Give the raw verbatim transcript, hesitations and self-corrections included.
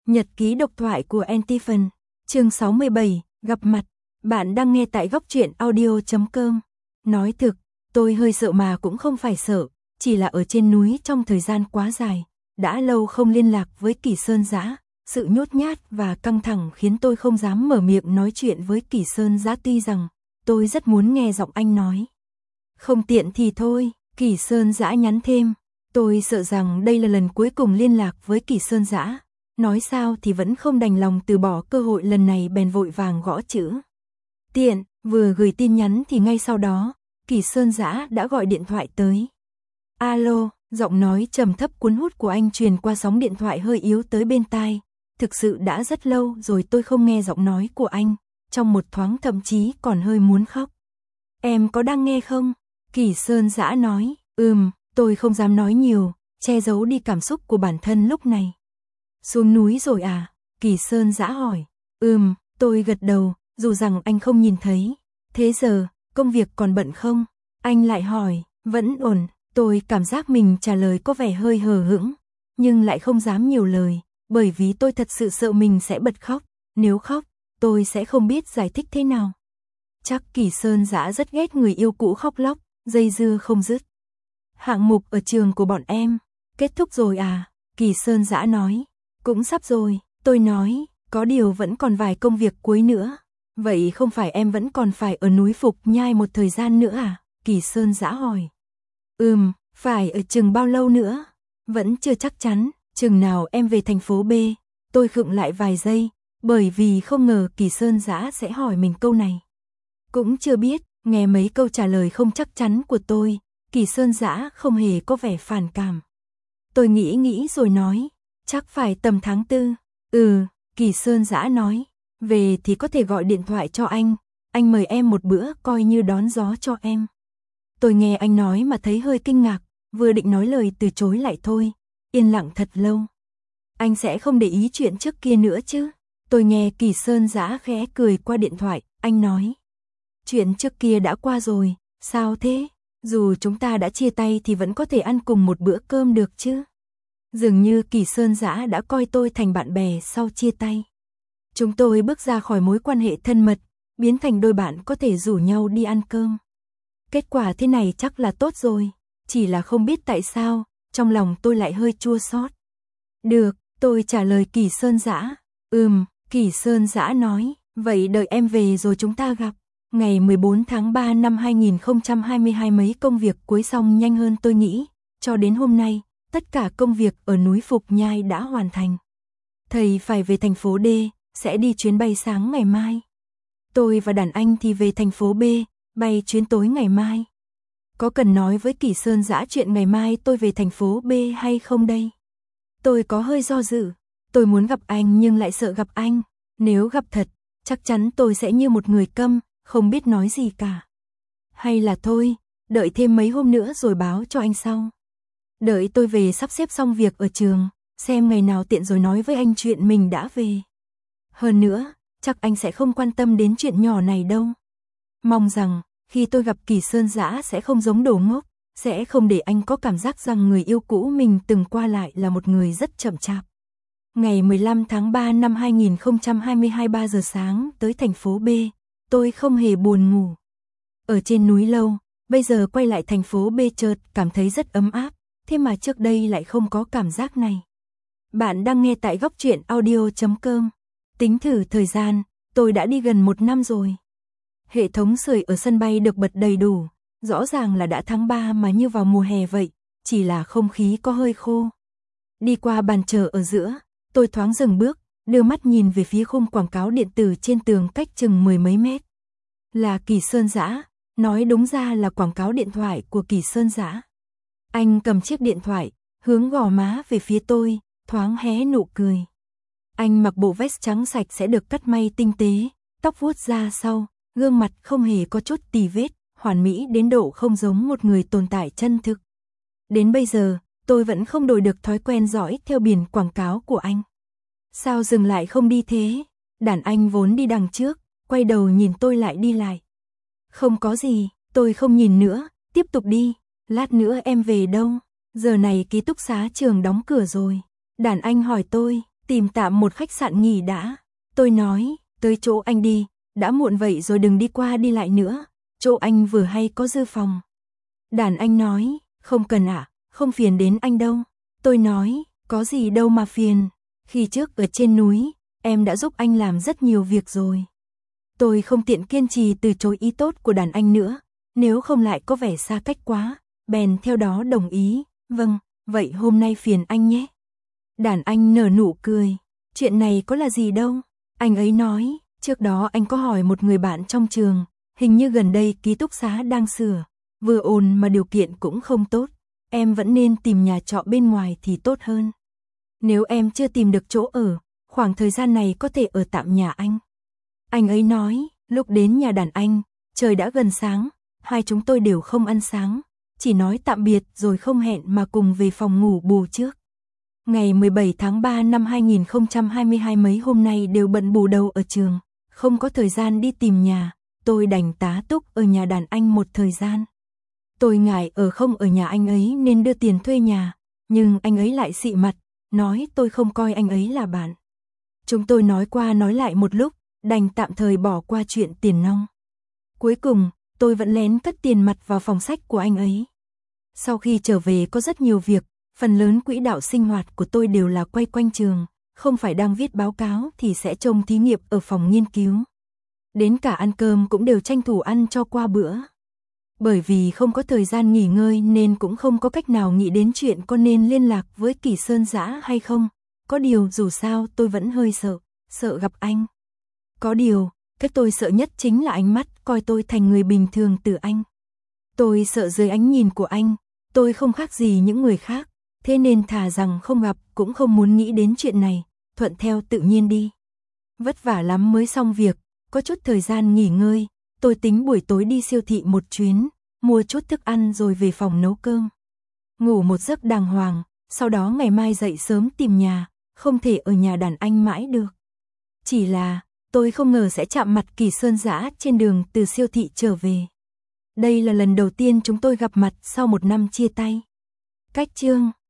Nhật ký độc thoại của Antiphon, chương sáu mươi bảy, gặp mặt. Bạn đang nghe tại góc truyện audio chấm com. Nói thực, tôi hơi sợ mà cũng không phải sợ, chỉ là ở trên núi trong thời gian quá dài, đã lâu không liên lạc với Kỷ Sơn Dã, sự nhút nhát và căng thẳng khiến tôi không dám mở miệng nói chuyện với Kỷ Sơn Dã, tuy rằng tôi rất muốn nghe giọng anh nói. Không tiện thì thôi, Kỷ Sơn Dã nhắn thêm, tôi sợ rằng đây là lần cuối cùng liên lạc với Kỷ Sơn Dã. Nói sao thì vẫn không đành lòng từ bỏ cơ hội lần này, bèn vội vàng gõ chữ tiện, vừa gửi tin nhắn thì ngay sau đó, Kỷ Sơn Dã đã gọi điện thoại tới. Alo, giọng nói trầm thấp cuốn hút của anh truyền qua sóng điện thoại hơi yếu tới bên tai. Thực sự đã rất lâu rồi tôi không nghe giọng nói của anh, trong một thoáng thậm chí còn hơi muốn khóc. Em có đang nghe không? Kỷ Sơn Dã nói, ừm, tôi không dám nói nhiều, che giấu đi cảm xúc của bản thân lúc này. Xuống núi rồi à? Kỷ Sơn Dã hỏi. Ừm, tôi gật đầu, dù rằng anh không nhìn thấy. Thế giờ, công việc còn bận không? Anh lại hỏi, vẫn ổn. Tôi cảm giác mình trả lời có vẻ hơi hờ hững, nhưng lại không dám nhiều lời, bởi vì tôi thật sự sợ mình sẽ bật khóc. Nếu khóc, tôi sẽ không biết giải thích thế nào. Chắc Kỷ Sơn Dã rất ghét người yêu cũ khóc lóc, dây dưa không dứt. Hạng mục ở trường của bọn em, kết thúc rồi à? Kỷ Sơn Dã nói. Cũng sắp rồi, tôi nói, có điều vẫn còn vài công việc cuối nữa. Vậy không phải em vẫn còn phải ở núi Phục Nhai một thời gian nữa à? Kỷ Sơn Dã hỏi. Ừm, phải ở chừng bao lâu nữa? Vẫn chưa chắc chắn, chừng nào em về thành phố B. Tôi khựng lại vài giây, bởi vì không ngờ Kỷ Sơn Dã sẽ hỏi mình câu này. Cũng chưa biết, nghe mấy câu trả lời không chắc chắn của tôi, Kỷ Sơn Dã không hề có vẻ phản cảm. Tôi nghĩ nghĩ rồi nói. Chắc phải tầm tháng tư. Ừ, Kỷ Sơn Dã nói. Về thì có thể gọi điện thoại cho anh. Anh mời em một bữa coi như đón gió cho em. Tôi nghe anh nói mà thấy hơi kinh ngạc. Vừa định nói lời từ chối lại thôi. Yên lặng thật lâu. Anh sẽ không để ý chuyện trước kia nữa chứ? Tôi nghe Kỷ Sơn Dã khẽ cười qua điện thoại. Anh nói. Chuyện trước kia đã qua rồi. Sao thế? Dù chúng ta đã chia tay thì vẫn có thể ăn cùng một bữa cơm được chứ? Dường như Kỷ Sơn Dã đã coi tôi thành bạn bè sau chia tay. Chúng tôi bước ra khỏi mối quan hệ thân mật, biến thành đôi bạn có thể rủ nhau đi ăn cơm. Kết quả thế này chắc là tốt rồi, chỉ là không biết tại sao, trong lòng tôi lại hơi chua xót. Được, tôi trả lời Kỷ Sơn Dã. Ừm, Kỷ Sơn Dã nói, vậy đợi em về rồi chúng ta gặp. Ngày mười bốn tháng ba năm hai nghìn không trăm hai mươi hai mấy công việc cuối xong nhanh hơn tôi nghĩ, cho đến hôm nay. Tất cả công việc ở núi Phục Nhai đã hoàn thành. Thầy phải về thành phố D, sẽ đi chuyến bay sáng ngày mai. Tôi và đàn anh thì về thành phố B, bay chuyến tối ngày mai. Có cần nói với Kỷ Sơn Dã chuyện ngày mai tôi về thành phố B hay không đây? Tôi có hơi do dự. Tôi muốn gặp anh nhưng lại sợ gặp anh. Nếu gặp thật, chắc chắn tôi sẽ như một người câm, không biết nói gì cả. Hay là thôi, đợi thêm mấy hôm nữa rồi báo cho anh sau. Đợi tôi về sắp xếp xong việc ở trường, xem ngày nào tiện rồi nói với anh chuyện mình đã về. Hơn nữa, chắc anh sẽ không quan tâm đến chuyện nhỏ này đâu. Mong rằng, khi tôi gặp Kỷ Sơn Dã sẽ không giống đồ ngốc, sẽ không để anh có cảm giác rằng người yêu cũ mình từng qua lại là một người rất chậm chạp. Ngày mười lăm tháng ba năm hai nghìn không trăm hai mươi hai ba giờ sáng tới thành phố B, tôi không hề buồn ngủ. Ở trên núi lâu, bây giờ quay lại thành phố B chợt cảm thấy rất ấm áp. Thế mà trước đây lại không có cảm giác này. Bạn đang nghe tại góc truyện audio chấm com. Tính thử thời gian, tôi đã đi gần một năm rồi. Hệ thống sưởi ở sân bay được bật đầy đủ, rõ ràng là đã tháng ba mà như vào mùa hè vậy, chỉ là không khí có hơi khô. Đi qua bàn chờ ở giữa, tôi thoáng dừng bước, đưa mắt nhìn về phía khung quảng cáo điện tử trên tường cách chừng mười mấy mét. Là Kỷ Sơn Dã, nói đúng ra là quảng cáo điện thoại của Kỷ Sơn Dã. Anh cầm chiếc điện thoại, hướng gò má về phía tôi, thoáng hé nụ cười. Anh mặc bộ vest trắng sạch sẽ được cắt may tinh tế, tóc vuốt ra sau, gương mặt không hề có chút tì vết, hoàn mỹ đến độ không giống một người tồn tại chân thực. Đến bây giờ, tôi vẫn không đổi được thói quen dõi theo biển quảng cáo của anh. Sao dừng lại không đi thế? Đàn anh vốn đi đằng trước, quay đầu nhìn tôi lại đi lại. Không có gì, tôi không nhìn nữa, tiếp tục đi. Lát nữa em về đâu? Giờ này ký túc xá trường đóng cửa rồi. Đàn anh hỏi tôi, tìm tạm một khách sạn nghỉ đã. Tôi nói, tới chỗ anh đi, đã muộn vậy rồi đừng đi qua đi lại nữa, chỗ anh vừa hay có dư phòng. Đàn anh nói, không cần ạ, à, không phiền đến anh đâu. Tôi nói, có gì đâu mà phiền, khi trước ở trên núi, em đã giúp anh làm rất nhiều việc rồi. Tôi không tiện kiên trì từ chối ý tốt của đàn anh nữa, nếu không lại có vẻ xa cách quá, bèn theo đó đồng ý, vâng, vậy hôm nay phiền anh nhé. Đàn anh nở nụ cười, chuyện này có là gì đâu. Anh ấy nói, trước đó anh có hỏi một người bạn trong trường, hình như gần đây ký túc xá đang sửa, vừa ồn mà điều kiện cũng không tốt, em vẫn nên tìm nhà trọ bên ngoài thì tốt hơn. Nếu em chưa tìm được chỗ ở, khoảng thời gian này có thể ở tạm nhà anh. Anh ấy nói, lúc đến nhà đàn anh, trời đã gần sáng, hai chúng tôi đều không ăn sáng, chỉ nói tạm biệt rồi không hẹn mà cùng về phòng ngủ bù trước. Ngày mười bảy tháng ba năm hai nghìn không trăm hai mươi hai mấy hôm nay đều bận bù đầu ở trường, không có thời gian đi tìm nhà, tôi đành tá túc ở nhà đàn anh một thời gian. Tôi ngại ở không ở nhà anh ấy nên đưa tiền thuê nhà, nhưng anh ấy lại xị mặt, nói tôi không coi anh ấy là bạn. Chúng tôi nói qua nói lại một lúc, đành tạm thời bỏ qua chuyện tiền nong. Cuối cùng, tôi vẫn lén cất tiền mặt vào phòng sách của anh ấy. Sau khi trở về có rất nhiều việc, phần lớn quỹ đạo sinh hoạt của tôi đều là quay quanh trường, không phải đang viết báo cáo thì sẽ trông thí nghiệm ở phòng nghiên cứu. Đến cả ăn cơm cũng đều tranh thủ ăn cho qua bữa. Bởi vì không có thời gian nghỉ ngơi nên cũng không có cách nào nghĩ đến chuyện có nên liên lạc với Kỳ Sơn Dã hay không. Có điều dù sao tôi vẫn hơi sợ, sợ gặp anh. Có điều, cái tôi sợ nhất chính là ánh mắt coi tôi thành người bình thường từ anh. Tôi sợ dưới ánh nhìn của anh, tôi không khác gì những người khác, thế nên thà rằng không gặp cũng không muốn nghĩ đến chuyện này, thuận theo tự nhiên đi. Vất vả lắm mới xong việc, có chút thời gian nghỉ ngơi, tôi tính buổi tối đi siêu thị một chuyến, mua chút thức ăn rồi về phòng nấu cơm. Ngủ một giấc đàng hoàng, sau đó ngày mai dậy sớm tìm nhà, không thể ở nhà đàn anh mãi được. Chỉ là, tôi không ngờ sẽ chạm mặt Kỳ Sơn Dã trên đường từ siêu thị trở về. Đây là lần đầu tiên chúng tôi gặp mặt sau một năm chia tay. Cách chương